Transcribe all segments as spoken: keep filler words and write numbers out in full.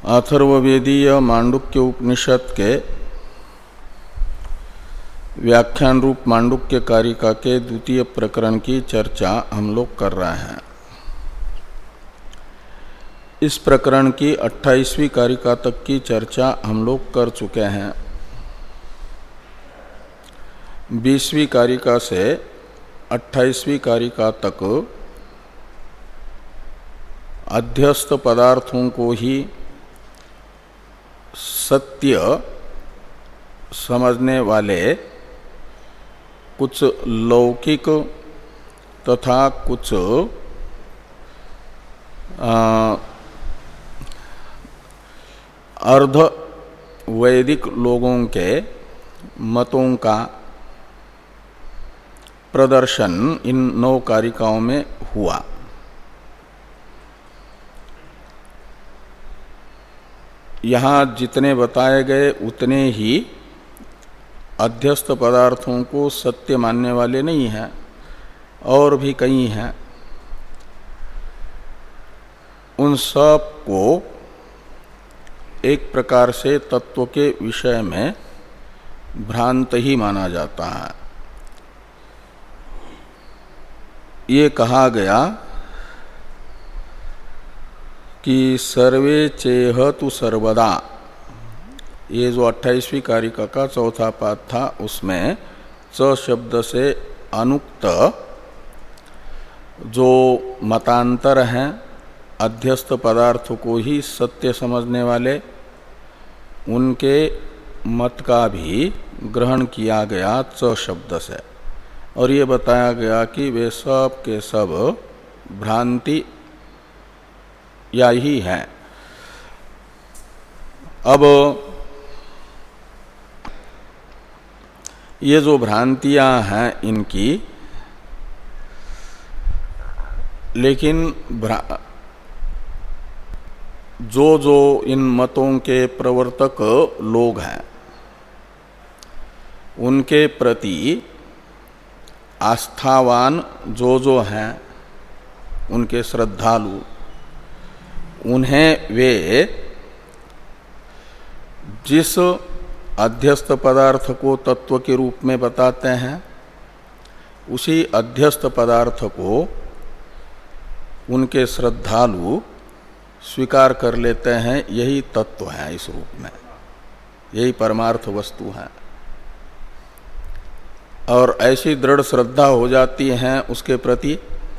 अथर्ववेदीय मांडुक्य उपनिषद के व्याख्यान रूप मांडुक्य कारिका के द्वितीय प्रकरण की चर्चा हम लोग कर रहे हैं। इस प्रकरण की अट्ठाईसवीं कारिका तक की चर्चा हम लोग कर चुके हैं। बीसवीं कारिका से अट्ठाईसवीं कारिका तक अध्यस्त पदार्थों को ही सत्य समझने वाले कुछ लौकिक तथा कुछ अर्ध वैदिक लोगों के मतों का प्रदर्शन इन नौ कारिकाओं में हुआ। यहाँ जितने बताए गए उतने ही अध्यस्त पदार्थों को सत्य मानने वाले नहीं हैं, और भी कई हैं। उन सब को एक प्रकार से तत्व के विषय में भ्रांत ही माना जाता है। ये कहा गया कि सर्वे चेह तु सर्वदा, ये जो अट्ठाईसवीं कारिका का चौथा पाद था उसमें च शब्द से अनुक्त जो मतांतर हैं अध्यस्त पदार्थ को ही सत्य समझने वाले, उनके मत का भी ग्रहण किया गया च शब्द से, और ये बताया गया कि वे सब के सब भ्रांति या ही है। अब ये जो भ्रांतियां हैं इनकी, लेकिन जो जो इन मतों के प्रवर्तक लोग हैं उनके प्रति आस्थावान जो जो हैं उनके श्रद्धालु, उन्हें वे जिस अध्यस्त पदार्थ को तत्व के रूप में बताते हैं उसी अध्यस्त पदार्थ को उनके श्रद्धालु स्वीकार कर लेते हैं। यही तत्व है, इस रूप में यही परमार्थ वस्तु है। और ऐसी दृढ़ श्रद्धा हो जाती है उसके प्रति,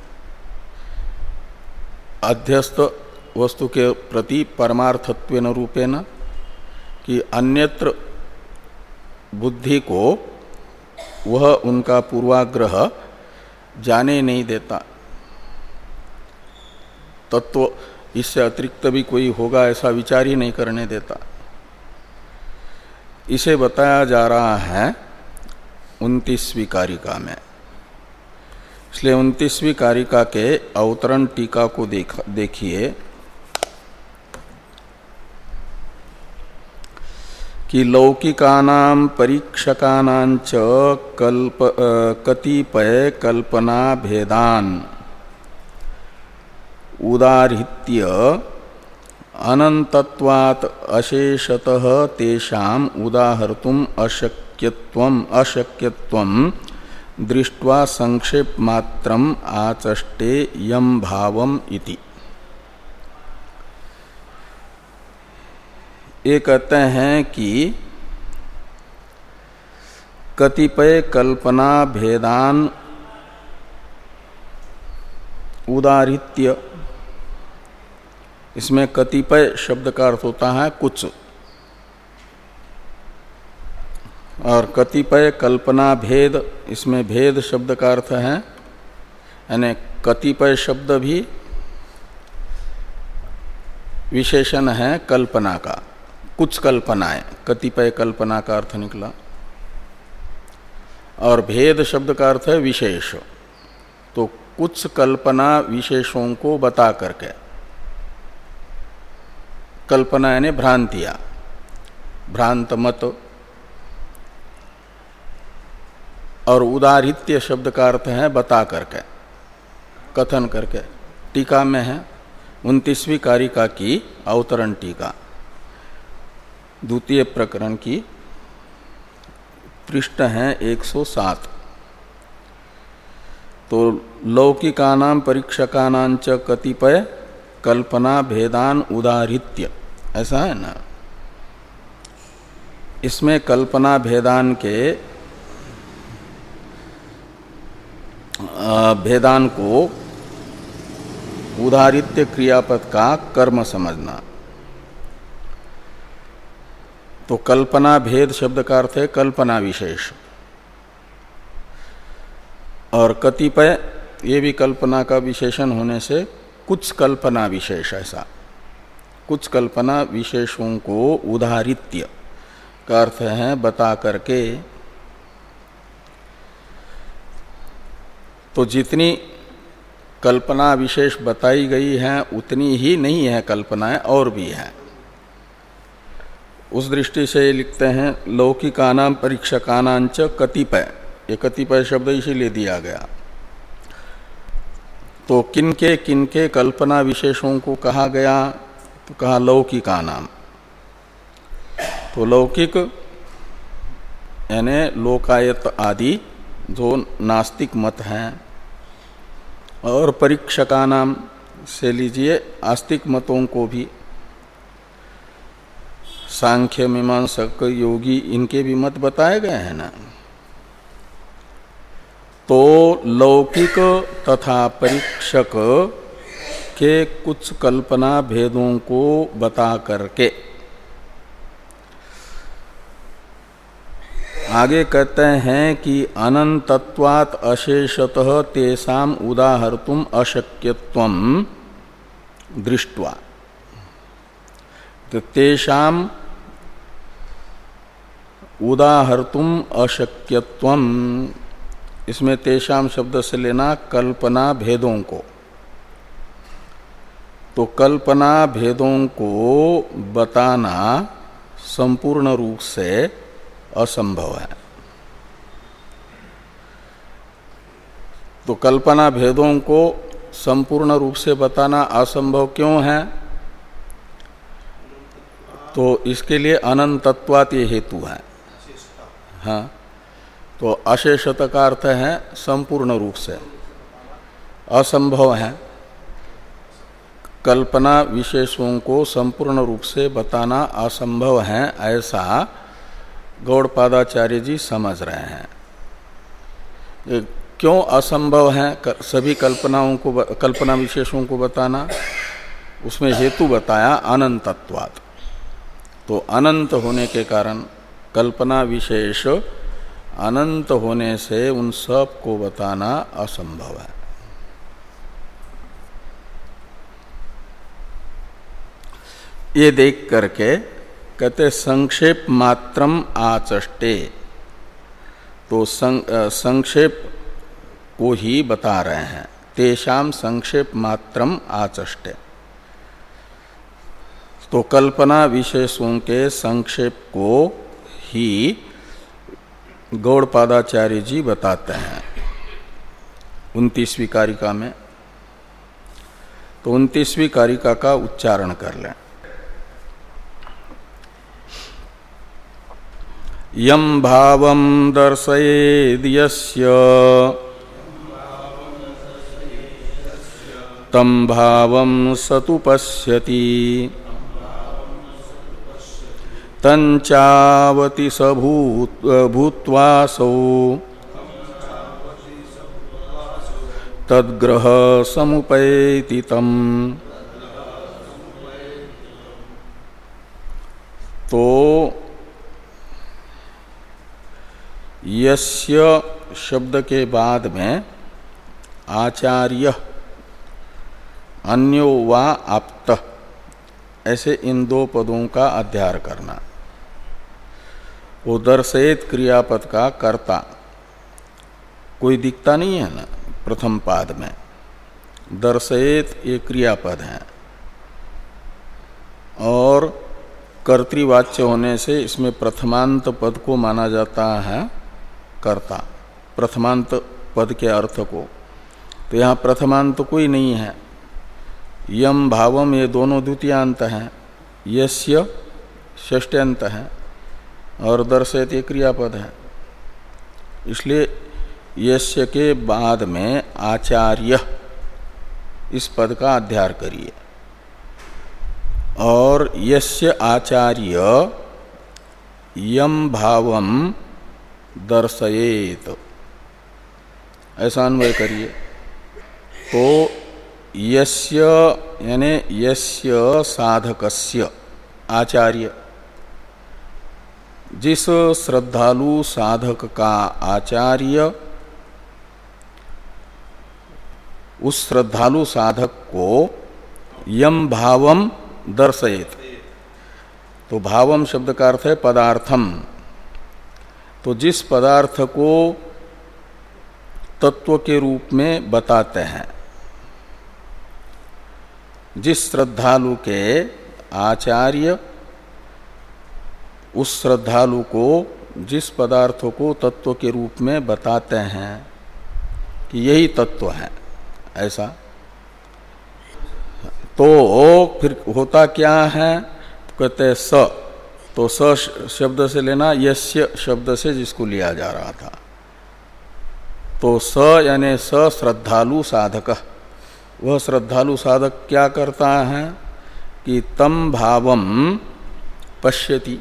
अध्यस्त वस्तु के प्रति परमार्थत्वेन रूपेण, कि अन्यत्र बुद्धि को वह उनका पूर्वाग्रह जाने नहीं देता। तत्व इससे अतिरिक्त भी कोई होगा ऐसा विचार ही नहीं करने देता। इसे बताया जा रहा है उनतीसवीं कारिका में। इसलिए उनतीसवीं कारिका के अवतरण टीका को देख देखिए कि लौकिकानां परीक्षकानां च कल्प कतिपय कल्पना भेदान उदाहृत्य अनंतत्वात् अशेषतः तेषाम् उदाहर्तुम् अशक्यत्वम् अशक्यत्वम् दृष्ट्वा संक्षेप मात्रम् आचष्टे यम भावम् इति। ये कहते हैं कि कतिपय कल्पना भेदान उदाहृत्य, इसमें कतिपय शब्द का अर्थ होता है कुछ, और कतिपय कल्पना भेद, इसमें भेद शब्द का अर्थ है, यानी कतिपय शब्द भी विशेषण है कल्पना का। कुछ कल्पनाएं, कतिपय कल्पना का अर्थ निकला, और भेद शब्द का अर्थ है विशेष। तो कुछ कल्पना विशेषों को बता करके, कल्पना यानी भ्रांतियां, भ्रांत मत। और उदाहृत्य शब्द का अर्थ है बता करके, कथन करके। टीका में है उनतीसवीं कारिका की अवतरण टीका। द्वितीय प्रकरण की पृष्ठ हैं एक सौ सात। तो लौकिकानां परीक्षकानां च कतिपय कल्पना भेदान उदाहृत्य, ऐसा है ना। इसमें कल्पना भेदान के भेदान को उदाहृत्य क्रियापद का कर्म समझना। तो कल्पना भेद शब्द का अर्थ है कल्पना विशेष, और कतिपय ये भी कल्पना का विशेषण होने से कुछ कल्पना विशेष, ऐसा कुछ कल्पना विशेषों को उदाहृत्य का अर्थ है बता करके। तो जितनी कल्पना विशेष बताई गई हैं उतनी ही नहीं है कल्पनाएं, और भी हैं। उस दृष्टि से लिखते हैं लौकिकानां परीक्षकानां च कतिपय, ये कतिपय शब्द इसीलिए दिया गया। तो किनके किनके कल्पना विशेषों को कहा गया, तो कहा लौकिकानां। तो लौकिक यानी लोकायत आदि जो नास्तिक मत हैं, और परीक्षकानां से लीजिए आस्तिक मतों को भी, सांख्य मीमांसक योगी इनके भी मत बताए गए हैं ना। तो लौकिक तथा परीक्षक के कुछ कल्पना भेदों को बता करके आगे कहते हैं कि अनंतत्वात् अशेषतः तेषाम उदाहर्तुम अशक्यत्वम दृष्ट्वा। तो तेषाम उदाहर्तुम अशक्यत्वम, इसमें तेषाम शब्द से लेना कल्पना भेदों को। तो कल्पना भेदों को बताना संपूर्ण रूप से असंभव है। तो कल्पना भेदों को संपूर्ण रूप से बताना असंभव क्यों है? तो इसके लिए अनंतत्वात् ये हेतु है। हाँ, तो अशेषत का अर्थ है संपूर्ण रूप से, असंभव है। कल्पना विशेषों को संपूर्ण रूप से बताना असंभव है, ऐसा गौड़पादाचार्य जी समझ रहे हैं। क्यों असंभव है सभी कल्पनाओं को, कल्पना विशेषों को बताना? उसमें हेतु बताया अनंतत्वात्। तो अनंत होने के कारण, कल्पना विशेष अनंत होने से उन सब को बताना असंभव है। ये देख करके कहते संक्षेप मात्रम आचष्टे। तो संक्षेप को ही बता रहे हैं, तेषाम संक्षेप मात्रम आचष्टे। तो कल्पना विशेषों के संक्षेप को ही गौड़पादाचार्य जी बताते हैं उनतीसवीं कारिका में। तो उनतीसवीं कारिका का उच्चारण कर लें। यम भावम दर्शयेद् यस्य तम भावम सतु पश्यति तंचावति स भूत भूत्वासौ तद्ग्रह समुपैति तम्। तो यस्य शब्द के बाद में आचार्य अन्यो वा आप्त, ऐसे इन दो पदों का अध्यार करना। वो दर्शयेत क्रियापद का कर्ता कोई दिखता नहीं है ना प्रथम पाद में। दर्शयेत ये क्रियापद है और कर्तृवाच्य होने से इसमें प्रथमांत पद को माना जाता है कर्ता, प्रथमांत पद के अर्थ को। तो यहाँ प्रथमांत कोई नहीं है। यम भावम ये दोनों द्वितीयांत हैं। यस्य षष्ट्यंत है और दर्शयति क्रियापद है, इसलिए यस्य के बाद में आचार्य इस पद का अध्यार करिए। और यस्य आचार्य यम भावम दर्शयेत, ऐसा अन्वय करिए। तो यस्य यानी यस्य साधकस्य आचार्य, जिस श्रद्धालु साधक का आचार्य उस श्रद्धालु साधक को यम भावम दर्शयेत, तो भावम शब्द का अर्थ है पदार्थम। तो जिस पदार्थ को तत्व के रूप में बताते हैं, जिस श्रद्धालु के आचार्य उस श्रद्धालु को जिस पदार्थ को तत्व के रूप में बताते हैं कि यही तत्व है, ऐसा, तो फिर होता क्या है, कहते हैं स, तो स शब्द से लेना यस्य शब्द से जिसको लिया जा रहा था। तो स यानी स श्रद्धालु साधक, वह श्रद्धालु साधक क्या करता है कि तम भावम पश्यति,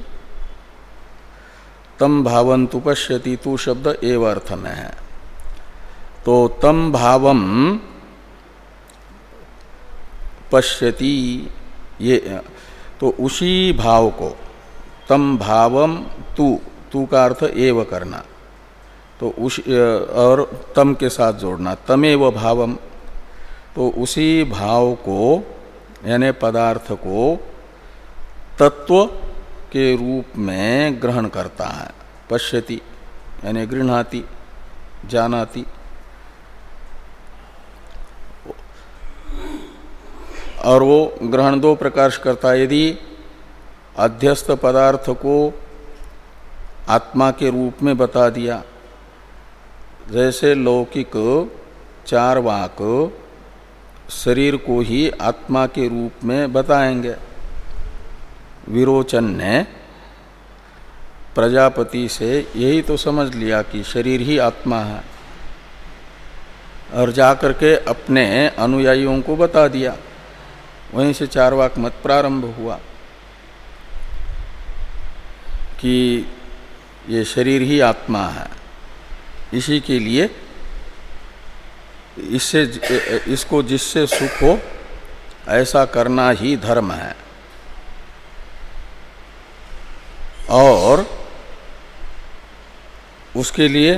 तम भावंतु पश्यति, तू शब्द एव अर्थ में है। तो तम भावम पश्यति, ये तो उसी भाव को, तम भावम तू, तू का अर्थ एव करना, तो उस और तम के साथ जोड़ना, तमेव भावम, तो उसी भाव को यानी पदार्थ को तत्व के रूप में ग्रहण करता है। पश्यति यानी गृह्णाति, जानाति। और वो ग्रहण दो प्रकार से करता है। यदि अध्यस्त पदार्थ को आत्मा के रूप में बता दिया, जैसे लौकिक चार वाक शरीर को ही आत्मा के रूप में बताएंगे। विरोचन ने प्रजापति से यही तो समझ लिया कि शरीर ही आत्मा है, और जाकर के अपने अनुयायियों को बता दिया। वहीं से चार वाक मत प्रारंभ हुआ कि ये शरीर ही आत्मा है, इसी के लिए इससे इसको जिससे सुख हो ऐसा करना ही धर्म है। और उसके लिए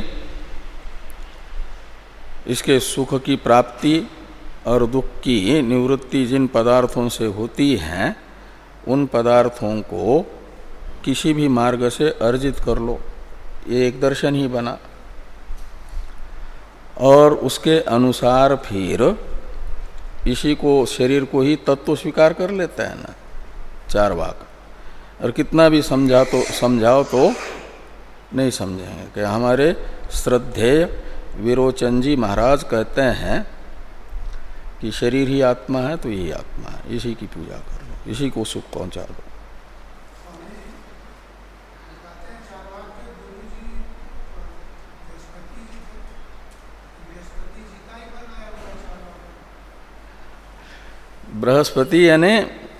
इसके सुख की प्राप्ति और दुख की निवृत्ति जिन पदार्थों से होती है, उन पदार्थों को किसी भी मार्ग से अर्जित कर लो, ये एक दर्शन ही बना। और उसके अनुसार फिर इसी को, शरीर को ही तत्व स्वीकार कर लेता है ना चार वाक। और कितना भी समझा तो समझाओ तो नहीं समझेंगे कि हमारे श्रद्धेय विरोचन जी महाराज कहते हैं कि शरीर ही आत्मा है, तो यही आत्मा है, इसी की पूजा कर लो, इसी को सुख पहुंचा दो। बृहस्पति यानी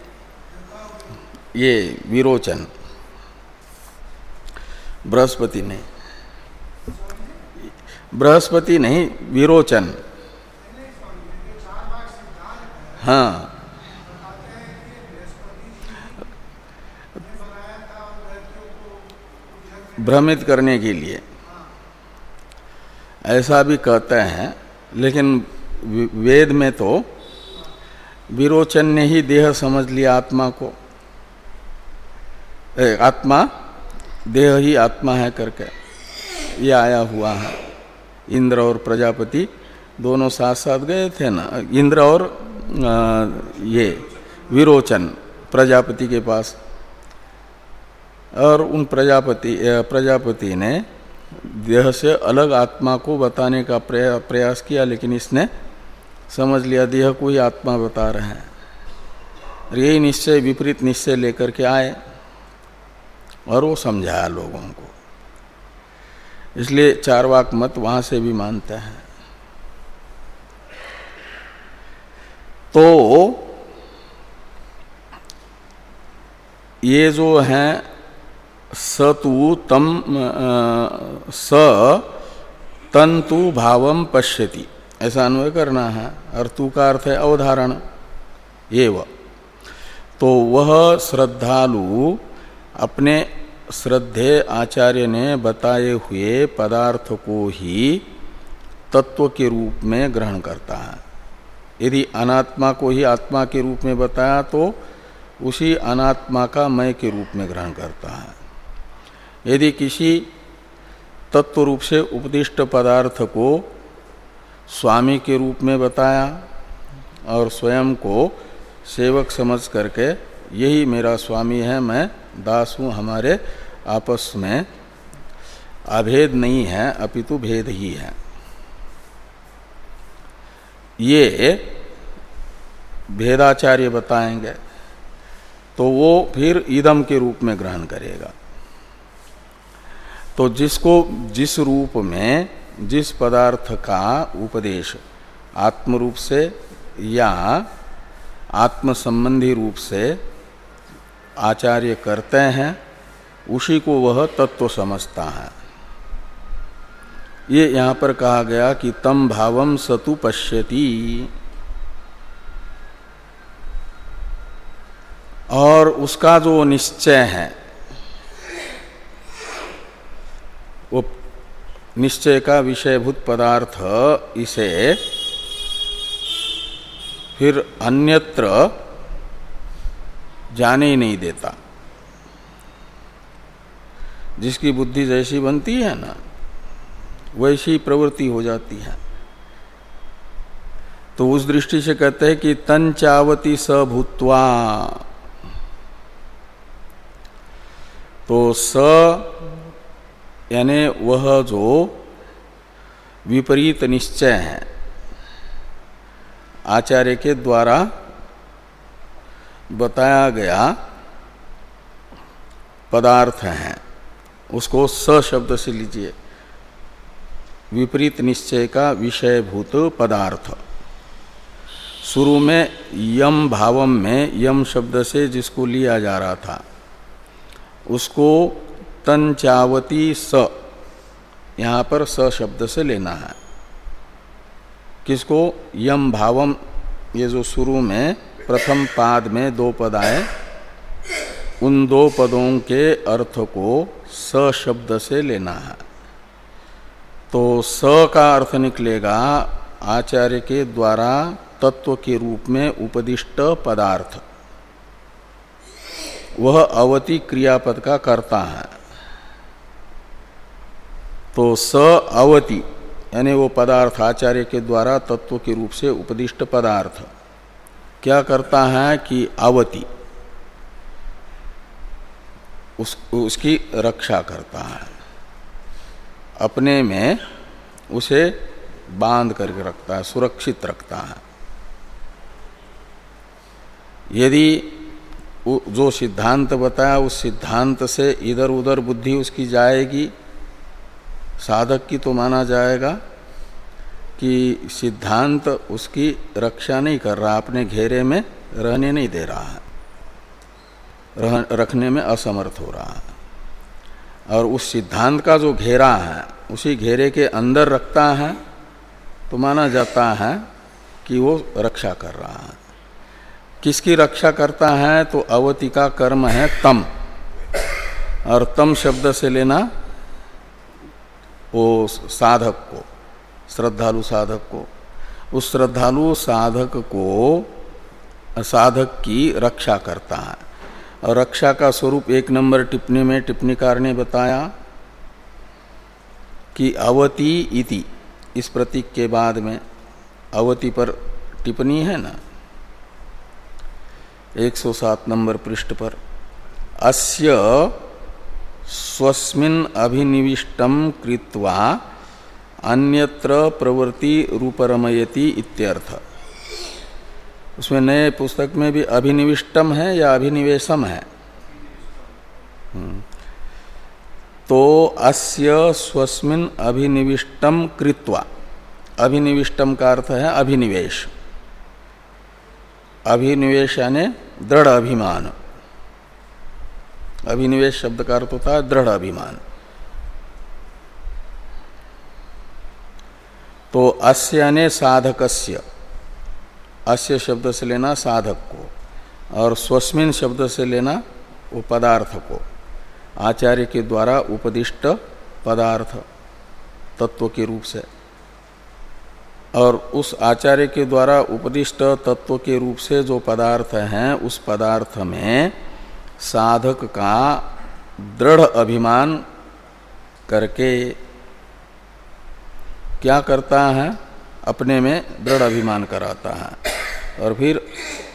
ये विरोचन, बृहस्पति नहीं, बृहस्पति नहीं, विरोचन। हाँ, भ्रमित करने के लिए ऐसा भी कहते हैं, लेकिन वेद में तो विरोचन ने ही देह समझ लिया आत्मा को, ए, आत्मा देह ही आत्मा है करके ये आया हुआ है। इंद्र और प्रजापति दोनों साथ साथ गए थे ना, इंद्र और आ, ये विरोचन प्रजापति के पास, और उन प्रजापति प्रजापति ने देह से अलग आत्मा को बताने का प्रयास किया, लेकिन इसने समझ लिया देह को ही आत्मा बता रहे हैं। और यही निश्चय विपरीत निश्चय लेकर के आए, और वो समझाया लोगों को। इसलिए चारवाक मत वहां से भी मानते हैं। तो ये जो है सतु तम स तंतु भावम पश्यति, ऐसा अन्वय करना है। और तू का अर्थ है अवधारण एव। तो वह श्रद्धालु अपने श्रद्धेय आचार्य ने बताए हुए पदार्थ को ही तत्व के रूप में ग्रहण करता है। यदि अनात्मा को ही आत्मा के रूप में बताया तो उसी अनात्मा का मय के रूप में ग्रहण करता है। यदि किसी तत्व रूप से उपदिष्ट पदार्थ को स्वामी के रूप में बताया और स्वयं को सेवक समझ करके यही मेरा स्वामी है, मैं दास हूँ, हमारे आपस में अभेद नहीं है अपितु भेद ही है, ये भेदाचार्य बताएंगे, तो वो फिर इदम के रूप में ग्रहण करेगा। तो जिसको जिस रूप में जिस पदार्थ का उपदेश आत्म रूप से या आत्म संबंधी रूप से आचार्य करते हैं, उसी को वह तत्व समझता है। ये यहाँ पर कहा गया कि तम भावम सतु पश्यति। और उसका जो निश्चय है वो निश्चय का विषयभूत पदार्थ इसे फिर अन्यत्र जाने ही नहीं देता। जिसकी बुद्धि जैसी बनती है ना वैसी प्रवृत्ति हो जाती है। तो उस दृष्टि से कहते हैं कि तंचावती स भूत्वा, तो स यानी वह जो विपरीत निश्चय है आचार्य के द्वारा बताया गया पदार्थ है, उसको स शब्द से लीजिए। विपरीत निश्चय का विषयभूत पदार्थ। शुरू में यम भावम में यम शब्द से जिसको लिया जा रहा था उसको तंचावती स, यहाँ पर स शब्द से लेना है। किसको? यम भावम, ये जो शुरू में प्रथम पाद में दो पद आए, उन दो पदों के अर्थ को स शब्द से लेना है। तो स का अर्थ निकलेगा आचार्य के द्वारा तत्व के रूप में उपदिष्ट पदार्थ, वह अवति क्रियापद का कर्ता है। तो स अवति यानी वो पदार्थ आचार्य के द्वारा तत्व के रूप से उपदिष्ट पदार्थ क्या करता है कि अवति, उस, उसकी रक्षा करता है, अपने में उसे बांध करके रखता है, सुरक्षित रखता है। यदि जो सिद्धांत बताया उस सिद्धांत से इधर उधर बुद्धि उसकी जाएगी, साधक की तो माना जाएगा कि सिद्धांत उसकी रक्षा नहीं कर रहा, अपने घेरे में रहने नहीं दे रहा है, रह, रखने में असमर्थ हो रहा है। और उस सिद्धांत का जो घेरा है उसी घेरे के अंदर रखता है तो माना जाता है कि वो रक्षा कर रहा है। किसकी रक्षा करता है? तो अवति का कर्म है तम, और तम शब्द से लेना वो साधक को, श्रद्धालु साधक को। उस श्रद्धालु साधक को साधक की रक्षा करता है। और रक्षा का स्वरूप एक नंबर टिप्पणी में टिप्पणीकार ने बताया कि अवति इति, इस प्रतीक के बाद में अवति पर टिप्पणी है ना एक सौ सात नंबर पृष्ठ पर, अस्य स्वस्मिन् अभिनिविष्टम कृत्वा अन्यत्र प्रवृत्ति रूपरमयति इत्यर्थ। उसमें नए पुस्तक में भी अभिनिविष्टम है या अभिनिवेशम है? तो अस्य स्वस्मिन् अभिनिविष्टम कृत्वा, अभिनिविष्टम का अर्थ है अभिनिवेश, अभिनिवेश यानी दृढ़ अभिमान, अभिनिवेश शब्द का अर्थ होता है दृढ़ अभिमान। तो अस्य यानी साधकस्य, अस्य शब्द से लेना साधक को और स्वस्मिन शब्द से लेना वो पदार्थ को, आचार्य के द्वारा उपदिष्ट पदार्थ तत्व के रूप से, और उस आचार्य के द्वारा उपदिष्ट तत्व के रूप से जो पदार्थ हैं उस पदार्थ में साधक का दृढ़ अभिमान करके क्या करता है, अपने में दृढ़ अभिमान कराता है। और फिर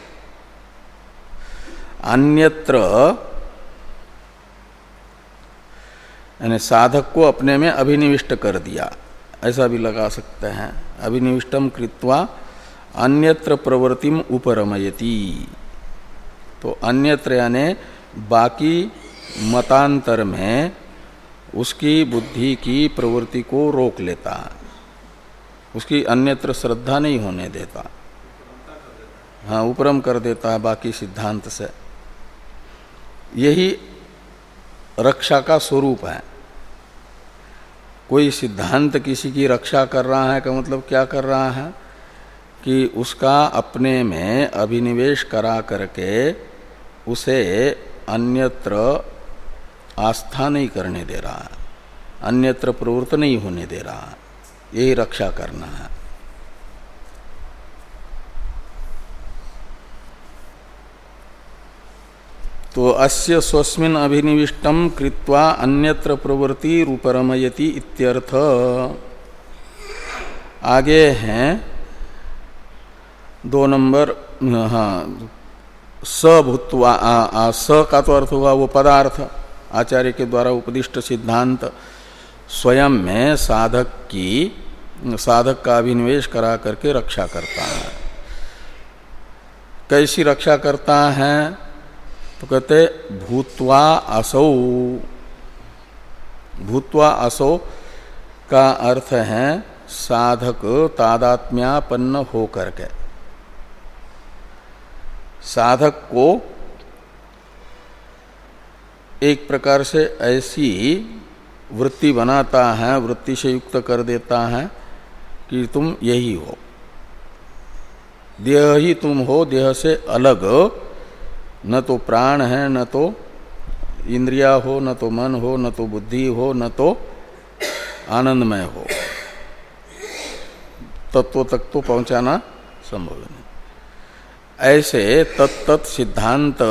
अन्यत्र यानी साधक को अपने में अभिनिविष्ट कर दिया, ऐसा भी लगा सकते हैं। अभिनिविष्टम कृत्वा अन्यत्र प्रवृत्तिम उपरमयति, तो अन्यत्र यानी बाकी मतांतर में उसकी बुद्धि की प्रवृत्ति को रोक लेता है, उसकी अन्यत्र श्रद्धा नहीं होने देता, हाँ उपरम कर देता है बाकी सिद्धांत से। यही रक्षा का स्वरूप है। कोई सिद्धांत किसी की रक्षा कर रहा है का मतलब क्या कर रहा है कि उसका अपने में अभिनिवेश करा करके उसे अन्यत्र आस्था नहीं करने दे रहा है, अन्यत्र प्रवृत्त नहीं होने दे रहा है, यही रक्षा करना है। तो अस्य स्वस्मिन् अभिनिविष्टम कृत्वा अन्यत्र प्रवृत्ति रूपरमयति इत्यर्थ। आगे हैं दो नंबर, हाँ स भूत्वा, स का तो अर्थ होगा वो पदार्थ, आचार्य के द्वारा उपदिष्ट सिद्धांत स्वयं में साधक की, साधक का अभिनिवेश करा करके रक्षा करता है। कैसी रक्षा करता है तो कहते भूत्वा असौ, भूत्वा असौ का अर्थ है साधक तादात्म्यापन्न हो करके, साधक को एक प्रकार से ऐसी वृत्ति बनाता है, वृत्ति से युक्त कर देता है कि तुम यही हो, देह ही तुम हो, देह से अलग न तो प्राण है, न तो इंद्रिया हो, न तो मन हो, न तो बुद्धि हो, न तो आनंदमय हो, तत्व तक तो पहुंचाना संभव नहीं। ऐसे तत्त सिद्धांत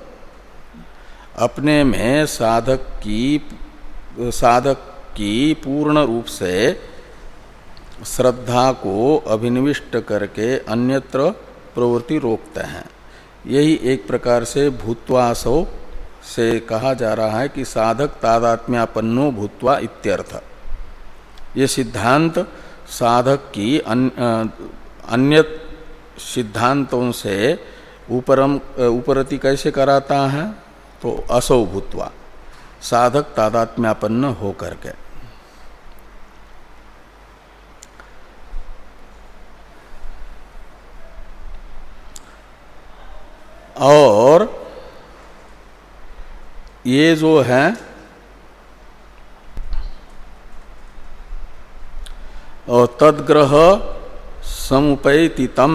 अपने में साधक की साधक की पूर्ण रूप से श्रद्धा को अभिनिविष्ट करके अन्यत्र प्रवृत्ति रोकते हैं। यही एक प्रकार से भूत्वासो से कहा जा रहा है कि साधक तादात्म्यापन्नो भूत्वा इत्यर्थ। ये सिद्धांत साधक की अन्य सिद्धांतों से उपरम उपरति कैसे कराता है तो असौ भूत्वा, साधक तादात्म्यापन्न हो करके। और ये जो है और तद्ग्रह समुपैतितम,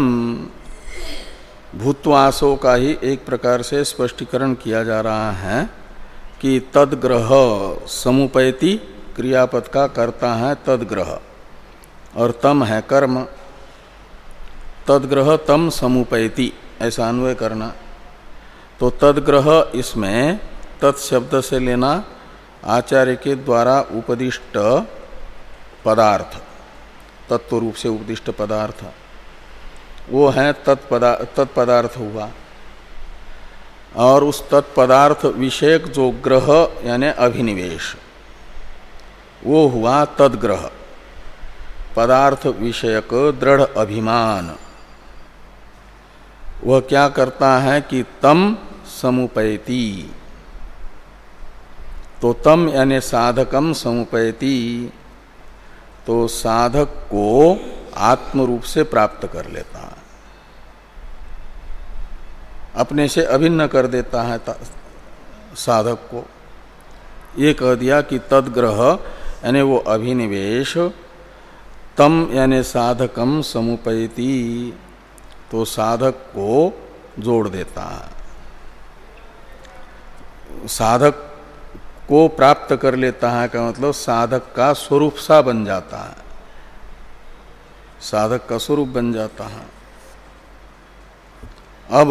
भूत्वासो का ही एक प्रकार से स्पष्टीकरण किया जा रहा है कि तद्ग्रह समुपैति क्रियापद का कर्ता है तद्ग्रह और तम है कर्म, तद्ग्रह तम समुपैति ऐसा अन्वय करना। तो तद्ग्रह इसमें तत्शब्द से लेना आचार्य के द्वारा उपदिष्ट पदार्थ, तत्व रूप से उपदिष्ट पदार्थ, वो है तत्पदा तत्पदार्थ हुआ। और उस तत्पदार्थ विषयक जो ग्रह यानी अभिनिवेश, वो हुआ तद्ग्रह, पदार्थ विषयक दृढ़ अभिमान। वह क्या करता है कि तम समुपैति, तो तम यानी साधकम समुपयति, तो साधक को आत्म रूप से प्राप्त कर लेता है, अपने से अभिन्न कर देता है साधक को। ये कह दिया कि तद्ग्रह यानी वो अभिनिवेश, तम यानी साधकम समुपयति, तो साधक को जोड़ देता है, साधक को प्राप्त कर लेता है का मतलब साधक का स्वरूप सा बन जाता है, साधक का स्वरूप बन जाता है। अब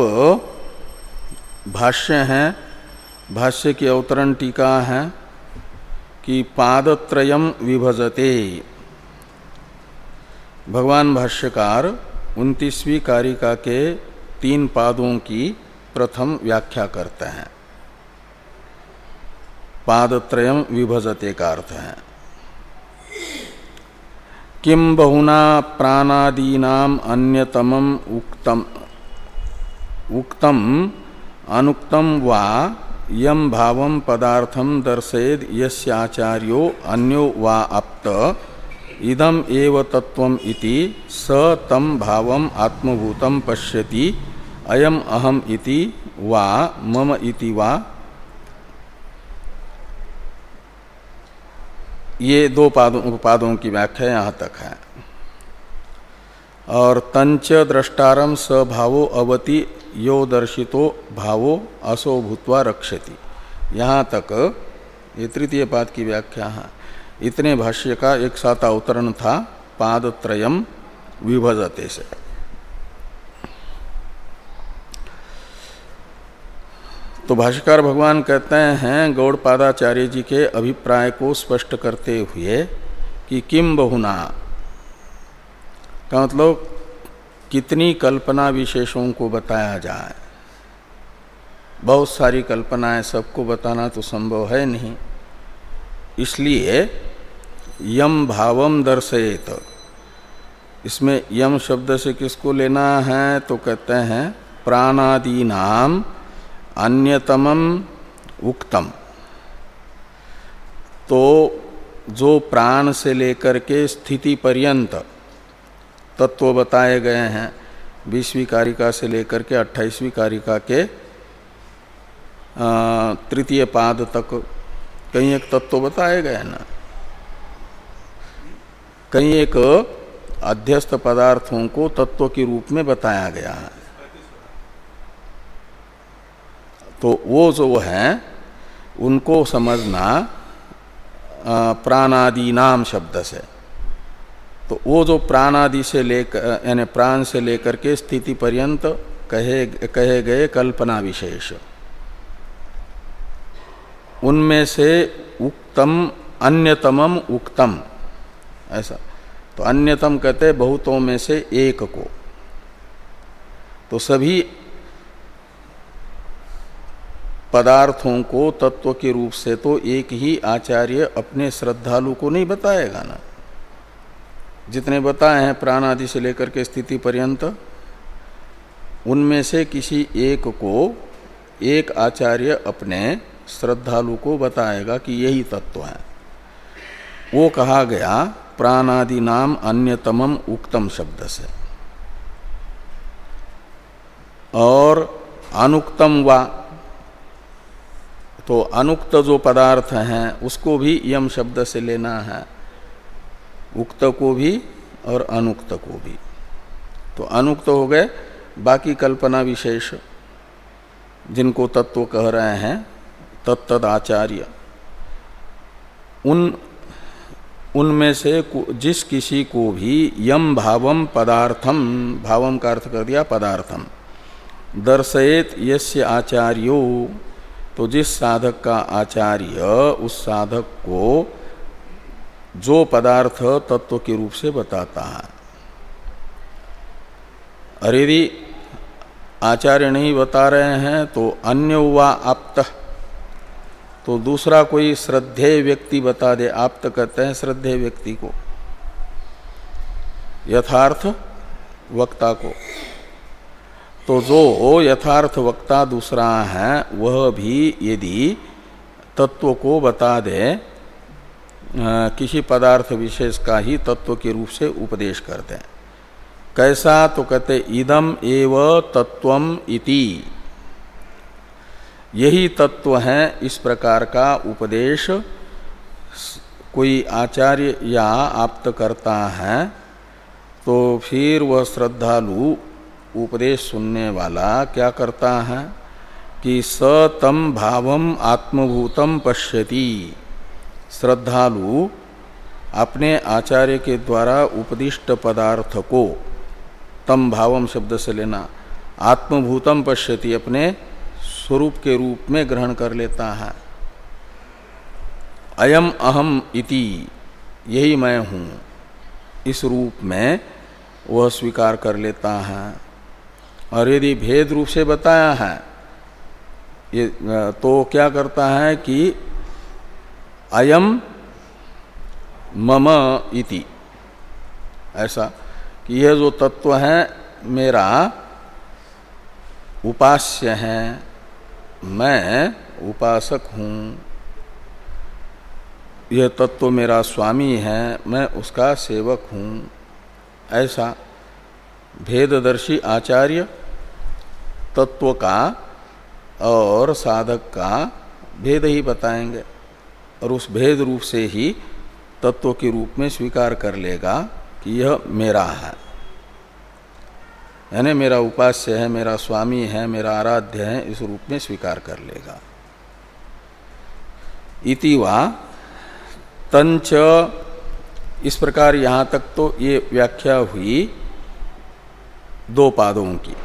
भाष्य है, भाष्य की अवतरण टीका है कि पादत्रयम विभजते। भगवान भाष्यकार उनतीसवीं कारिका के तीन पादों की प्रथम व्याख्या करते हैं। पादत्रयम विभजते का अर्थ है किम बहुना प्राणादीनाम अन्यतमम उक्तम उक्तम अनुक्तम वा यम भावम पदार्थम दर्शयेद यस्याचार्यो अन्यो वा अप्त इदम एव तत्वम इति स तम भावम आत्मभूतम पश्यति अयम अहम इति वा मम इति वा। ये दो पादों पादों की व्याख्या यहाँ तक है। और तंच द्रष्टारम स भावो अवति यो दर्शितो भावो असो भूत्वा रक्षति, यहाँ तक ये तृतीय पाद की व्याख्या है। इतने भाष्य का एक साथ अवतरण था पादत्रयम विभजते से। तो भाष्यकार भगवान कहते हैं गौड़पादाचार्य जी के अभिप्राय को स्पष्ट करते हुए कि किम बहुना का मतलब कितनी कल्पना विशेषों को बताया जाए। बहुत सारी कल्पनाएं सबको बताना तो संभव है नहीं, इसलिए यम भावम दर्शयेत, इसमें यम शब्द से किसको लेना है तो कहते हैं प्राणादि नाम अन्यतमम उक्तम। तो जो प्राण से लेकर के स्थिति पर्यंत तत्व बताए गए हैं, बीसवीं कारिका से लेकर के अट्ठाईसवीं कारिका के तृतीय पाद तक कहीं एक तत्व बताए गए ना, कहीं एक अध्यस्त पदार्थों को तत्व के रूप में बताया गया है। तो वो जो है उनको समझना प्राणादि नाम शब्द से। तो वो जो प्राणादि से लेकर यानी प्राण से लेकर के स्थिति पर्यंत कहे कहे गए कल्पना विशेष, उनमें से उक्तम अन्यतमम उक्तम, ऐसा। तो अन्यतम कहते बहुतों में से एक को। तो सभी पदार्थों को तत्व के रूप से तो एक ही आचार्य अपने श्रद्धालु को नहीं बताएगा ना। जितने बताए हैं प्राण आदि से लेकर के स्थिति पर्यंत, उनमें से किसी एक को एक आचार्य अपने श्रद्धालु को बताएगा कि यही तत्व है। वो कहा गया प्राणादि नाम अन्यतमम उक्तम शब्द से। और अनुक्तम वा, तो अनुक्त जो पदार्थ हैं उसको भी यम शब्द से लेना है, उक्त को भी और अनुक्त को भी। तो अनुक्त हो गए बाकी कल्पना विशेष जिनको तत्व कह रहे हैं तत्तद आचार्य। उन उनमें से जिस किसी को भी यम भावम पदार्थम, भावम का अर्थ कर दिया पदार्थम, दर्शयेत यस्य आचार्यो, तो जिस साधक का आचार्य उस साधक को जो पदार्थ तत्व के रूप से बताता है। और यदि आचार्य नहीं बता रहे हैं तो अन्य वा आप्त, तो दूसरा कोई श्रद्धेय व्यक्ति बता दे। आप्त कहते हैं श्रद्धेय व्यक्ति को, यथार्थ वक्ता को। तो जो यथार्थ वक्ता दूसरा है वह भी यदि तत्व को बता दे, किसी पदार्थ विशेष का ही तत्व के रूप से उपदेश कर दें। कैसा? तो कहते इदम एव तत्वम इति, यही तत्व है। इस प्रकार का उपदेश कोई आचार्य या आप्त करता है तो फिर वह श्रद्धालु उपदेश सुनने वाला क्या करता है कि स तम भावम आत्मभूतम पश्यति। श्रद्धालु अपने आचार्य के द्वारा उपदिष्ट पदार्थ को, तम भावम शब्द से लेना, आत्मभूतम पश्यति, अपने स्वरूप के रूप में ग्रहण कर लेता है। अयम अहम इति, यही मैं हूँ, इस रूप में वह स्वीकार कर लेता है। और यदि भेद रूप से बताया है ये, तो क्या करता है कि अयम मम इति, ऐसा कि यह जो तत्व है मेरा उपास्य है, मैं उपासक हूँ, यह तत्व मेरा स्वामी है, मैं उसका सेवक हूँ। ऐसा भेददर्शी आचार्य तत्व का और साधक का भेद ही बताएंगे और उस भेद रूप से ही तत्व के रूप में स्वीकार कर लेगा कि यह मेरा है, यानी मेरा उपास्य है, मेरा स्वामी है, मेरा आराध्य है, इस रूप में स्वीकार कर लेगा। इति वा तंच, इस प्रकार यहाँ तक तो ये व्याख्या हुई दो पादों की।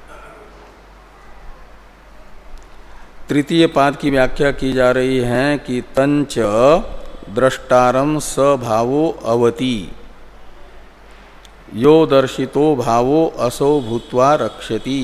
तृतीय पाद की व्याख्या की जा रही है कि तंच द्रष्टारम सभावो अवति, यो दर्शितो भावो असौ भूत्वा रक्षति।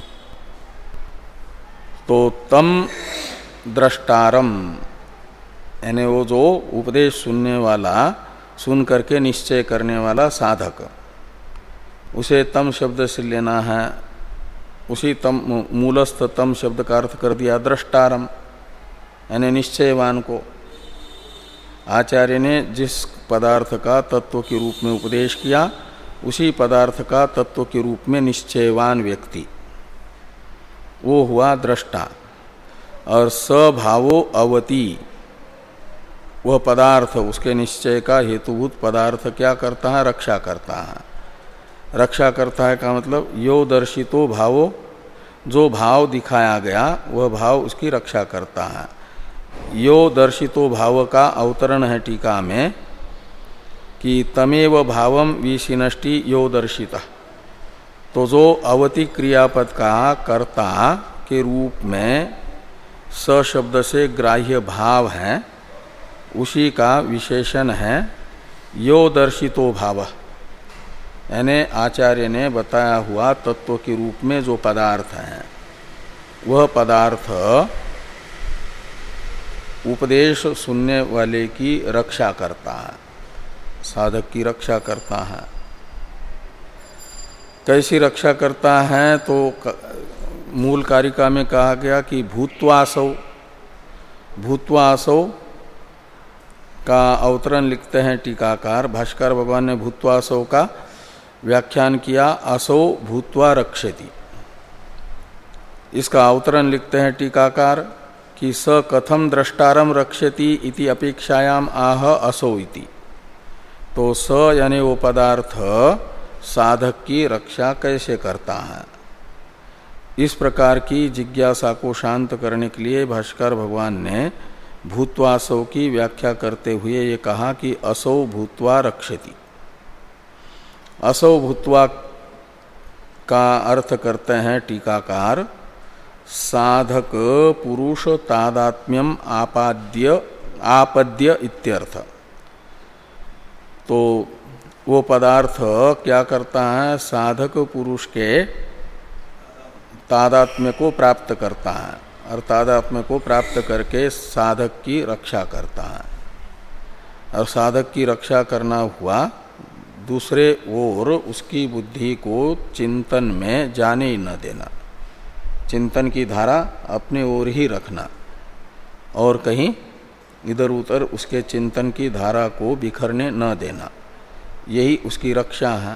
तो तम द्रष्टारम, यानी वो जो उपदेश सुनने वाला, सुन करके निश्चय करने वाला साधक, उसे तम शब्द से लेना है। उसी तम मूलस्थ तम शब्द का अर्थ कर दिया द्रष्टारम, यानी निश्चयवान को। आचार्य ने जिस पदार्थ का तत्व के रूप में उपदेश किया, उसी पदार्थ का तत्व के रूप में निश्चयवान व्यक्ति, वो हुआ दृष्टा। और सभावो अवति, वह पदार्थ, उसके निश्चय का हेतुभूत पदार्थ क्या करता है? रक्षा करता है। रक्षा करता है का मतलब यो दर्शितो भावो, जो भाव दिखाया गया वह भाव उसकी रक्षा करता है। यो दर्शितो भाव का अवतरण है टीका में कि तमेव भावम विशिनष्टि यो दर्शिता। तो जो अवति क्रियापद का कर्ता के रूप में स शब्द से ग्राह्य भाव है, उसी का विशेषण है यो दर्शितो भाव, यानी आचार्य ने बताया हुआ तत्व के रूप में जो पदार्थ है, वह पदार्थ उपदेश सुनने वाले की रक्षा करता है, साधक की रक्षा करता है। कैसी रक्षा करता है? तो मूल कारिका में कहा गया कि भूत्वासौ, भूत्वासौ का अवतरण लिखते हैं टीकाकार। भाष्कर भगवान ने भूत्वासौ का व्याख्यान किया असौ भूत्वा रक्षति। इसका अवतरण लिखते हैं टीकाकार कि स कथम द्रष्टारम रक्षति इति अपेक्षायाम आह असौ इति। तो स यानी वो पदार्थ साधक की रक्षा कैसे करता है, इस प्रकार की जिज्ञासा को शांत करने के लिए भाष्कर भगवान ने भूत्वासौ की व्याख्या करते हुए ये कहा कि असौ भूत्वा रक्षति। असौ भूत्वा का अर्थ करते हैं टीकाकार साधक पुरुष तादात्म्यम आपाद्य आपद्य इत्यर्थ। तो वो पदार्थ क्या करता है? साधक पुरुष के तादात्म्य को प्राप्त करता है और तादात्म्य को प्राप्त करके साधक की रक्षा करता है। और साधक की रक्षा करना हुआ दूसरे ओर उसकी बुद्धि को चिंतन में जाने ही न देना, चिंतन की धारा अपने ओर ही रखना, और कहीं इधर उधर उसके चिंतन की धारा को बिखरने न देना, यही उसकी रक्षा है।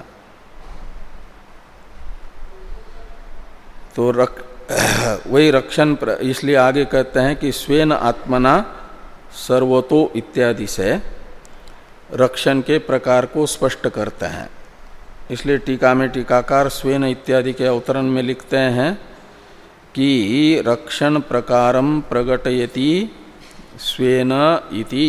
तो रक, वही रक्षण, इसलिए आगे कहते हैं कि स्वेन आत्मना सर्वतो इत्यादि से रक्षण के प्रकार को स्पष्ट करते हैं। इसलिए टीका में टीकाकार स्वेन इत्यादि के अवतरण में लिखते हैं कि रक्षण प्रकारम प्रगटयति स्वेन इति।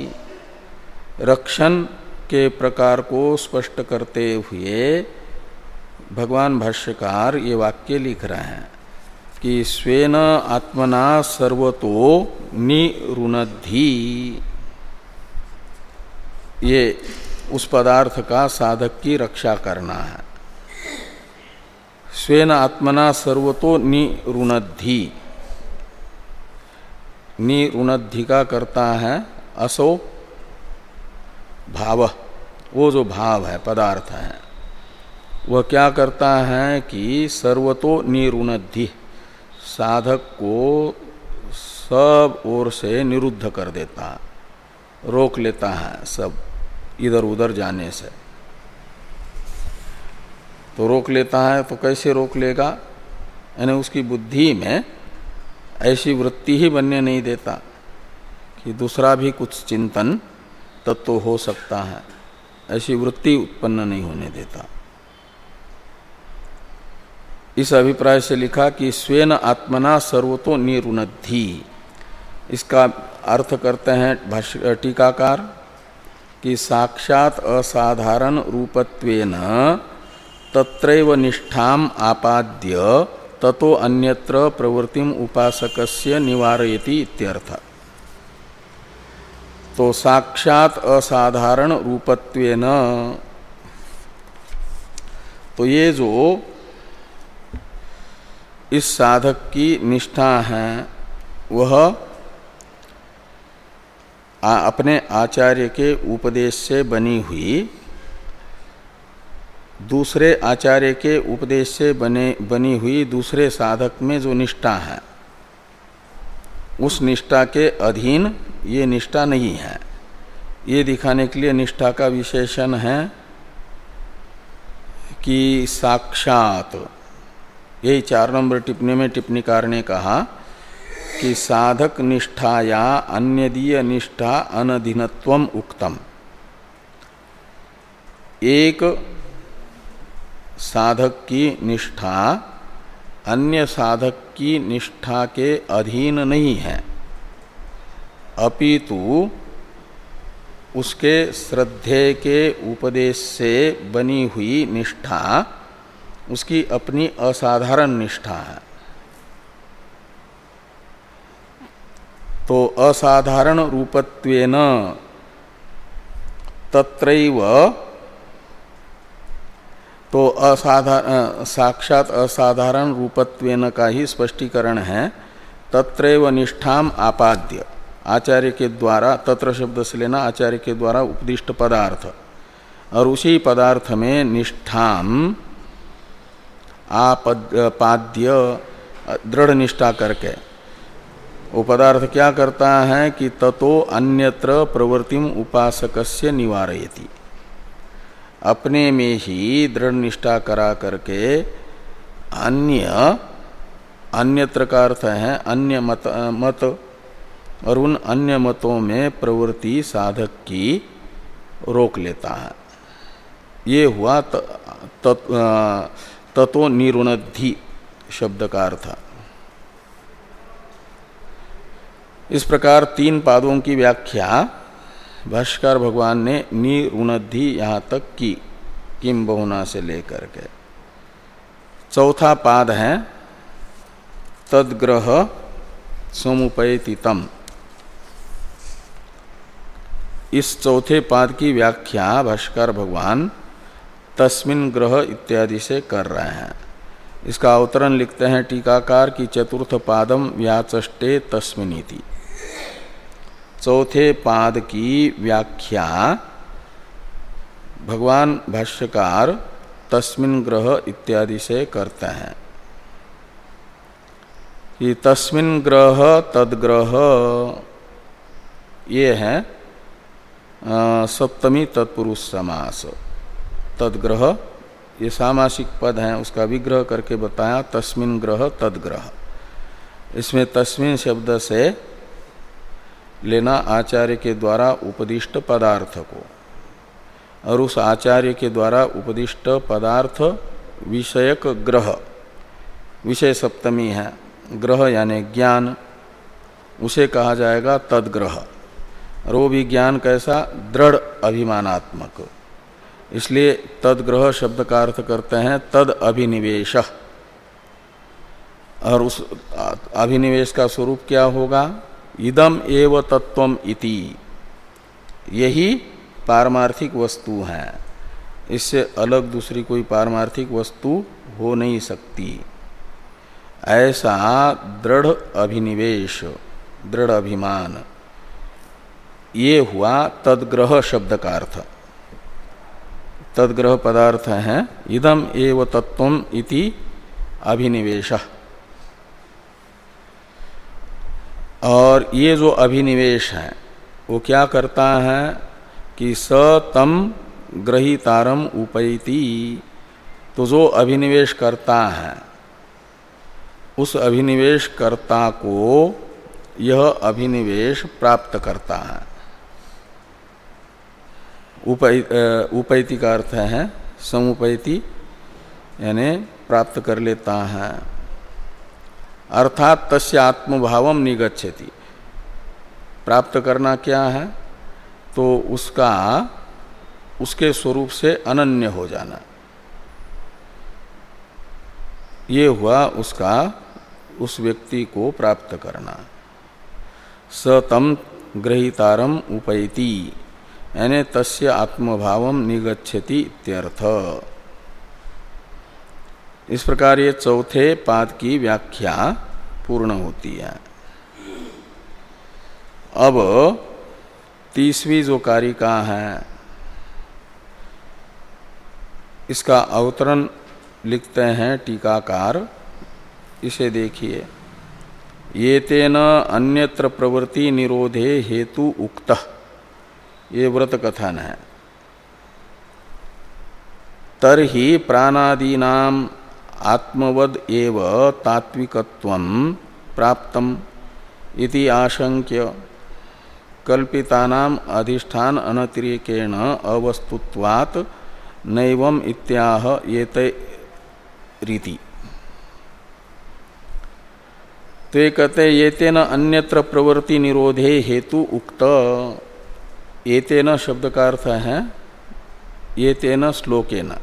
रक्षण के प्रकार को स्पष्ट करते हुए भगवान भाष्यकार ये वाक्य लिख रहे हैं कि स्वेन आत्मना सर्वतो निरुणद्धि। ये उस पदार्थ का साधक की रक्षा करना है। स्वेन आत्मना सर्वतो निरुणद्धि। निरुणद्धि का करता है असो भाव, वो जो भाव है पदार्थ है वह क्या करता है कि सर्वतो निरुणद्धि, साधक को सब ओर से निरुद्ध कर देता है, रोक लेता है सब इधर उधर जाने से। तो रोक लेता है तो कैसे रोक लेगा, यानी उसकी बुद्धि में ऐसी वृत्ति ही बनने नहीं देता कि दूसरा भी कुछ चिंतन तत्व तो हो सकता है, ऐसी वृत्ति उत्पन्न नहीं होने देता। इस अभिप्राय से लिखा कि स्वेन आत्मना सर्वतो निरुणद्धि। इसका अर्थ करते हैं टीकाकार कि साक्षात असाधारण रूपत्वेन तत्रैव निष्ठाम आपाद्य ततो अन्यत्र प्रवृत्तिम उपासकस्य निवारयति इत्यर्थ। तो साक्षात असाधारण रूपत्वेन, तो ये जो इस साधक की निष्ठा है वह आ, अपने आचार्य के उपदेश से बनी हुई, दूसरे आचार्य के उपदेश से बने बनी हुई दूसरे साधक में जो निष्ठा है उस निष्ठा के अधीन ये निष्ठा नहीं है। ये दिखाने के लिए निष्ठा का विशेषण है कि साक्षात, यही चार नंबर टिप्पणी में टिप्पणीकार ने कहा कि साधक निष्ठा या अन्यदीय निष्ठा अनधीनत्वम उक्तम। एक साधक की निष्ठा अन्य साधक की निष्ठा के अधीन नहीं है, अपितु उसके श्रद्धेय के उपदेश से बनी हुई निष्ठा उसकी अपनी असाधारण निष्ठा है। तो असाधारण रूपत्वेन तत्रैव, तो असाधारण साक्षात असाधारण रूपत्वेन का ही स्पष्टीकरण है। तत्रैव निष्ठाम आपाद्य, आचार्य के द्वारा, तत्र शब्द से लेना आचार्य के द्वारा उपदिष्ट पदार्थ, और उसी पदार्थ में निष्ठाम आपाद्य दृढ़ निष्ठा करके वो पदार्थ क्या करता है कि ततो अन्यत्र प्रवृत्तिम उपासकस्य निवारयति, अपने में ही दृढ़ निष्ठा करा करके अन्य, अन्यत्र का अर्थ है अन्य मत, मत और उन अन्य मतों में प्रवृत्ति साधक की रोक लेता है। ये हुआ ततो निरुणद्धि शब्द का अर्थ। इस प्रकार तीन पादों की व्याख्या भाष्यकार भगवान ने निरुणद्धि यहाँ तक की, किम बहुना से लेकर के। चौथा पाद है तद्ग्रह समुपैतितम। इस चौथे पाद की व्याख्या भाष्यकार भगवान तस्मिन् ग्रह इत्यादि से कर रहे हैं। इसका अवतरण लिखते हैं टीकाकार की चतुर्थ पादम व्याचष्टे तस्मिनीति। चौथे पाद की व्याख्या भगवान भाष्यकार तस्मिन् ग्रह इत्यादि से करते हैं। कि तस्मिन् ग्रह तद्ग्रह, ये है आ, सप्तमी तत्पुरुष समास। तद्ग्रह ये सामासिक पद है, उसका विग्रह करके बताया तस्मिन् ग्रह तद्ग्रह। इसमें तस्मिन् शब्द से लेना आचार्य के द्वारा उपदिष्ट पदार्थ को, और उस आचार्य के द्वारा उपदिष्ट पदार्थ विषयक ग्रह, विषय सप्तमी है, ग्रह यानी ज्ञान, उसे कहा जाएगा तद्ग्रह। और वो भी ज्ञान कैसा? दृढ़ अभिमानात्मक। इसलिए तद्ग्रह शब्द का अर्थ करते हैं तद अभिनिवेश। और उस अभिनिवेश का स्वरूप क्या होगा? इदम एव तत्वम इति, यही पारमार्थिक वस्तु है, इससे अलग दूसरी कोई पारमार्थिक वस्तु हो नहीं सकती। ऐसा दृढ़ अभिनिवेश, दृढ़ अभिमान, ये हुआ तद्ग्रह शब्द का अर्थ। तद्ग्रह पदार्थ है इदम एव तत्वम इति अभिनिवेश। और ये जो अभिनिवेश है वो क्या करता है कि स तम ग्रहीतारम उपैति, तो जो अभिनिवेश करता है उस अभिनिवेश कर्ता को यह अभिनिवेश प्राप्त करता है। उपैति का अर्थ है समुपैति, यानी प्राप्त कर लेता है। अर्थात तस्य आत्मभावम निगच्छति, प्राप्त करना क्या है? तो उसका उसके स्वरूप से अनन्य हो जाना, ये हुआ उसका उस व्यक्ति को प्राप्त करना। स तम ग्रहीतारम उपैति, यानी तस्य आत्मभावम निगच्छति इत्यर्थ। इस प्रकार ये चौथे पाद की व्याख्या पूर्ण होती है। अब तीसवीं जो कारिका है, इसका अवतरण लिखते हैं टीकाकार, इसे देखिए। ये तेन अन्यत्र प्रवृत्ति निरोधे हेतु उक्तः, ये व्रत कथन है। तर्हि प्राणादीनाम आत्मवद एव तात्विकत्वं प्राप्तम इति आशंक्य कल्पितानाम अधिष्ठान अनतिरेकेण अवस्तुत्वात् नैवम इत्याह येते रीति। तो ये कहते ये तेन अन्यत्र प्रवृत्ति निरोधे हेतु उक्त। ये तेन शब्द का अर्थ है ये तेन श्लोकेन,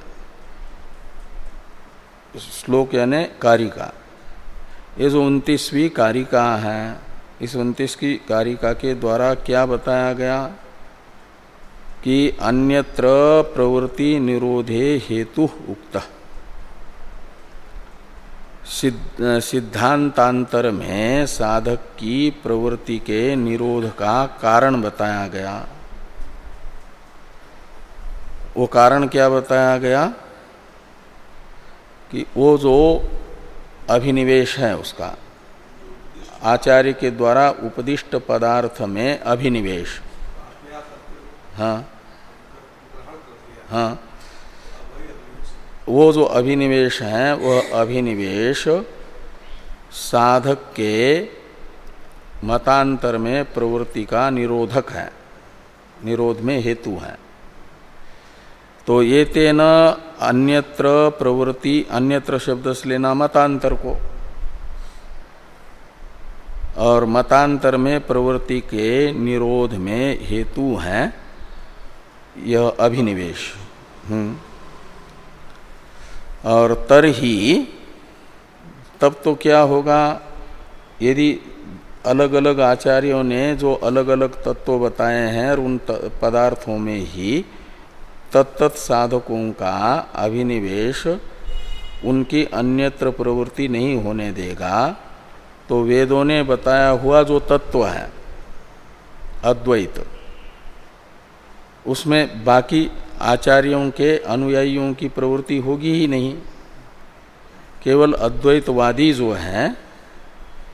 श्लोक यानी कारिका। ये जो उनतीसवीं कारिका है, इस उनतीस की कारिका के द्वारा क्या बताया गया कि अन्यत्र प्रवृत्ति निरोधे हेतु उक्त। सिद्धांतांतर में साधक की प्रवृत्ति के निरोध का कारण बताया गया। वो कारण क्या बताया गया कि वो जो अभिनिवेश है उसका, आचार्य के द्वारा उपदिष्ट पदार्थ में अभिनिवेश, हाँ हाँ, वो जो अभिनिवेश है वह अभिनिवेश साधक के मतांतर में प्रवृत्ति का निरोधक है, निरोध में हेतु है। तो ये तेन अन्यत्र प्रवृत्ति, अन्यत्र शब्द से लेना मतांतर को, और मतांतर में प्रवृत्ति के निरोध में हेतु है यह अभिनिवेश। हम्म और तरही, तब तो क्या होगा, यदि अलग अलग आचार्यों ने जो अलग अलग तत्व बताए हैं और उन पदार्थों में ही तत्त साधकों का अभिनिवेश उनकी अन्यत्र प्रवृत्ति नहीं होने देगा, तो वेदों ने बताया हुआ जो तत्व है अद्वैत, उसमें बाकी आचार्यों के अनुयायियों की प्रवृत्ति होगी ही नहीं। केवल अद्वैतवादी जो हैं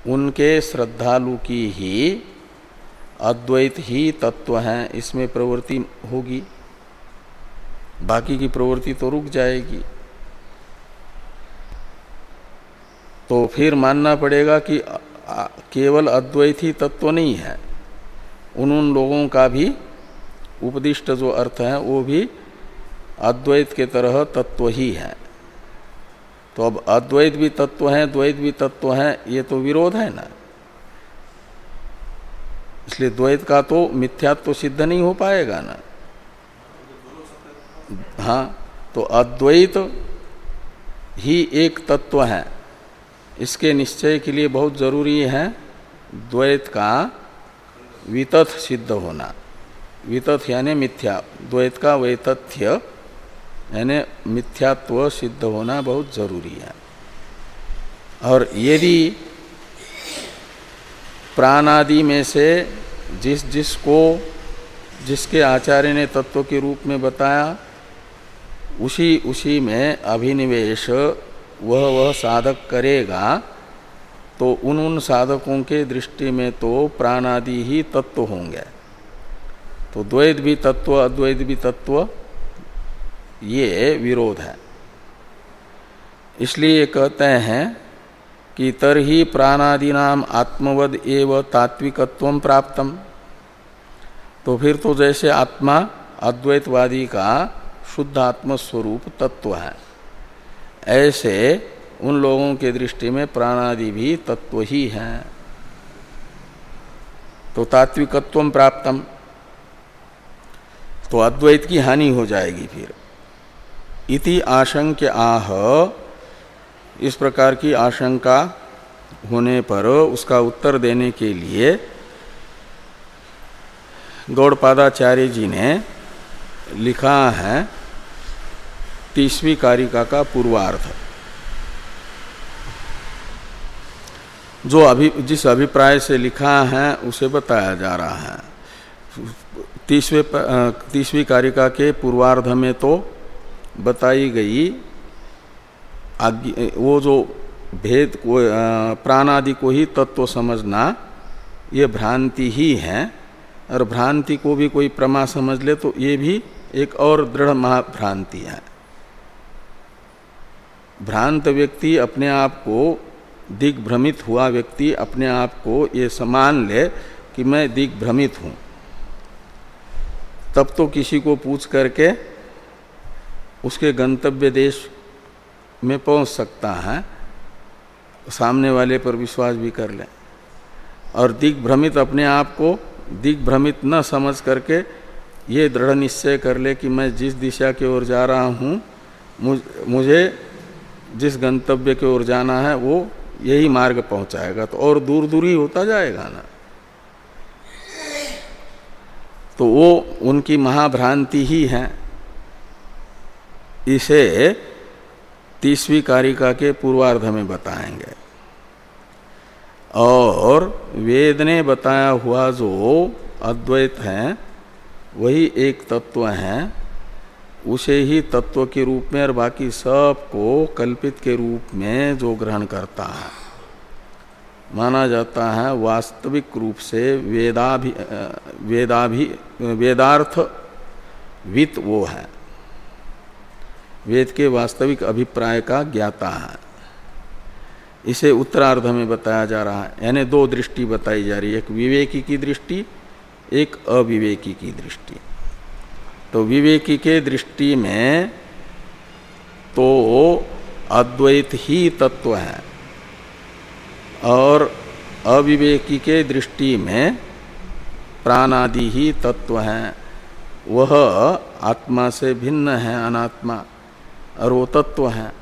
उनके श्रद्धालु की ही अद्वैत ही तत्व है, इसमें प्रवृत्ति होगी, बाकी की प्रवृत्ति तो रुक जाएगी। तो फिर मानना पड़ेगा कि केवल अद्वैत ही तत्व नहीं है, उन उन लोगों का भी उपदिष्ट जो अर्थ है वो भी अद्वैत के तरह तत्व ही है। तो अब अद्वैत भी तत्व है, द्वैत भी तत्व है, ये तो विरोध है ना। इसलिए द्वैत का तो मिथ्यात्व तो सिद्ध नहीं हो पाएगा ना। हाँ, तो अद्वैत ही एक तत्व है, इसके निश्चय के लिए बहुत जरूरी है द्वैत का वितथ सिद्ध होना। वितथ यानी मिथ्या, द्वैत का वैतथ्य यानी मिथ्यात्व सिद्ध होना बहुत जरूरी है। और यदि प्राणादि में से जिस जिसको जिसके आचार्य ने तत्व के रूप में बताया उसी उसी में अभिनिवेश वह वह साधक करेगा, तो उन उन साधकों के दृष्टि में तो प्राणादि ही तत्व होंगे। तो द्वैत भी तत्व अद्वैत भी तत्व, ये विरोध है। इसलिए कहते हैं कि तरहि प्राणादीनाम आत्मवद एव तात्विकत्वं प्राप्तम। तो फिर तो जैसे आत्मा अद्वैतवादी का शुद्ध आत्मस्वरूप तत्व है, ऐसे उन लोगों के दृष्टि में प्राणादि भी तत्व ही हैं। तो तात्विकत्वं प्राप्तम, तो अद्वैत की हानि हो जाएगी फिर। इति आशंक्य आह, इस प्रकार की आशंका होने पर उसका उत्तर देने के लिए गौड़पादाचार्य जी ने लिखा है तीसवीं कारिका का पूर्वार्ध। जो अभी जिस अभिप्राय से लिखा है उसे बताया जा रहा है। तीसवें तीसवीं कारिका के पूर्वार्ध में तो बताई गई वो जो भेद को प्राणादि को ही तत्व समझना ये भ्रांति ही है, और भ्रांति को भी कोई प्रमा समझ ले तो ये भी एक और दृढ़ महाभ्रांति है। भ्रांत व्यक्ति अपने आप को, दिग्भ्रमित हुआ व्यक्ति अपने आप को ये समान ले कि मैं दिग्भ्रमित हूँ, तब तो किसी को पूछ करके उसके गंतव्य देश में पहुंच सकता है, सामने वाले पर विश्वास भी कर ले। और दिग्भ्रमित अपने आप को दिग्भ्रमित न समझ करके ये दृढ़ निश्चय कर ले कि मैं जिस दिशा की ओर जा रहा हूँ, मुझे जिस गंतव्य की ओर जाना है वो यही मार्ग पहुंचाएगा, तो और दूर दूर ही होता जाएगा ना। तो वो उनकी महाभ्रांति ही है। इसे तीसवीं कारिका के पूर्वार्ध में बताएंगे। और वेद ने बताया हुआ जो अद्वैत है वही एक तत्व है, उसे ही तत्व के रूप में और बाकी सब को कल्पित के रूप में जो ग्रहण करता है, माना जाता है वास्तविक रूप से वेदाभि वेदाभि वेदार्थ वित वो है, वेद के वास्तविक अभिप्राय का ज्ञाता है। इसे उत्तरार्ध में बताया जा रहा है, यानी दो दृष्टि बताई जा रही है, एक विवेकी की दृष्टि, एक अविवेकी की दृष्टि। तो विवेकी के दृष्टि में तो अद्वैत ही तत्व है, और अविवेकी के दृष्टि में प्राणादि ही तत्व है। वह आत्मा से भिन्न है, अनात्मा, और वो तत्व है।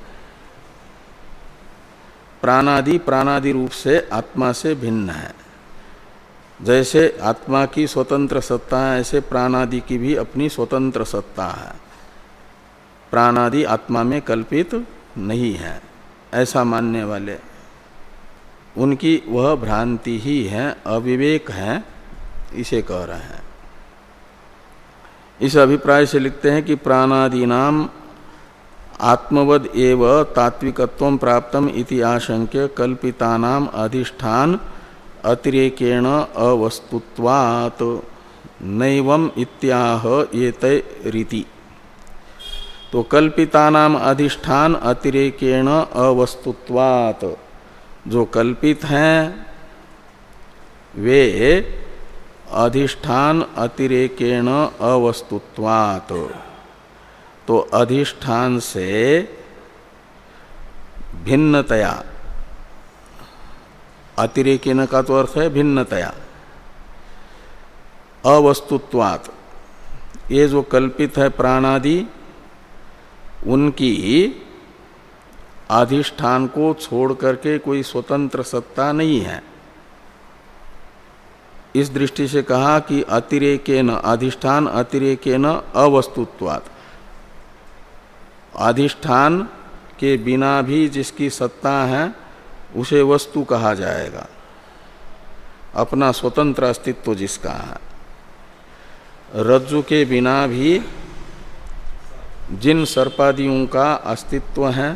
प्राणादि प्राणादि रूप से आत्मा से भिन्न है। जैसे आत्मा की स्वतंत्र सत्ता है, ऐसे प्राणादि की भी अपनी स्वतंत्र सत्ता है। प्राणादि आत्मा में कल्पित नहीं है, ऐसा मानने वाले उनकी वह भ्रांति ही है, अविवेक है, इसे कह रहे हैं। इस अभिप्राय से लिखते हैं कि प्राणादि नाम आत्मवद एव तात्विकत्वं प्राप्तम इति आशंक्य कल्पितानाम अधिष्ठान अतिरेकेण अवस्तुत्वात् नैवम इत्याह एतय रीति। तो कल्पितानाम अधिष्ठान अतिरेकेण अवस्तुत्वात्, जो कल्पित हैं वे अधिष्ठान अतिरेकेण अवस्तुत्वात्, तो अधिष्ठान से भिन्नतया, अतिरेकेण का तो अर्थ है भिन्नतया, अवस्तुत्वात्, ये जो कल्पित है प्राणादि उनकी अधिष्ठान को छोड़ करके कोई स्वतंत्र सत्ता नहीं है। इस दृष्टि से कहा कि अतिरेकेन, अधिष्ठान अतिरेकेन अवस्तुत्वात्, अधिष्ठान के बिना भी जिसकी सत्ता है उसे वस्तु कहा जाएगा, अपना स्वतंत्र अस्तित्व जिसका है। रज्जु के बिना भी जिन सर्पादियों का अस्तित्व है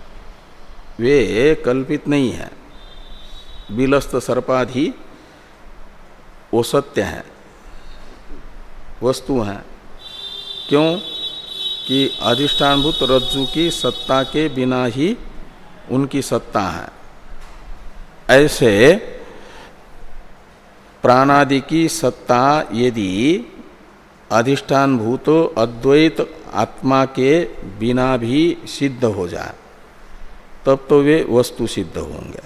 वे कल्पित नहीं है, बिलस्त सर्पादि वो सत्य है, वस्तु है। क्यों कि अधिष्ठानभूत रज्जु की सत्ता के बिना ही उनकी सत्ता है। ऐसे प्राणादि की सत्ता यदि अधिष्ठानभूत अद्वैत आत्मा के बिना भी सिद्ध हो जाए तब तो वे वस्तु सिद्ध होंगे।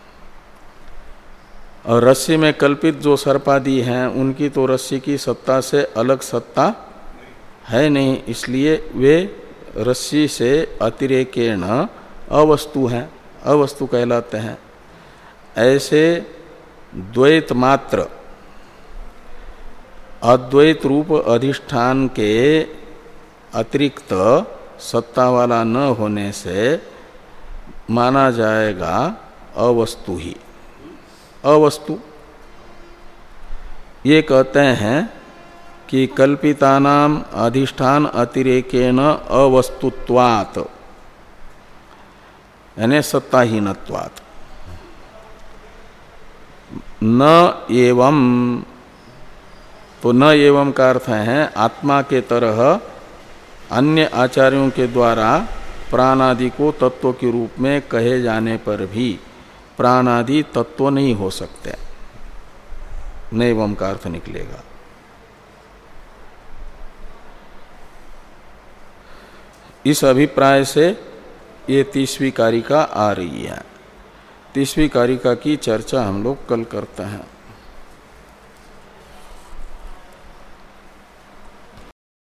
और रस्सी में कल्पित जो सर्पादि हैं उनकी तो रस्सी की सत्ता से अलग सत्ता है नहीं, इसलिए वे रस्सी से अतिरेकेण अवस्तु हैं, अवस्तु कहलाते हैं। ऐसे द्वैत मात्र अद्वैत रूप अधिष्ठान के अतिरिक्त सत्ता वाला न होने से माना जाएगा अवस्तु ही, अवस्तु। ये कहते हैं कि कल्पितानाम अधिष्ठान अतिरेकेण अवस्तुत्वात्, यानी सत्ताहीनत्वात्। न एवं, तो न एवं का अर्थ है आत्मा के तरह अन्य आचार्यों के द्वारा प्राणादि को तत्व के रूप में कहे जाने पर भी प्राणादि तत्व नहीं हो सकते, नैवम का अर्थ निकलेगा। इस अभिप्राय से ये तीसवीं कारिका आ रही है। तीसवीं कारिका की चर्चा हम लोग कल करते हैं।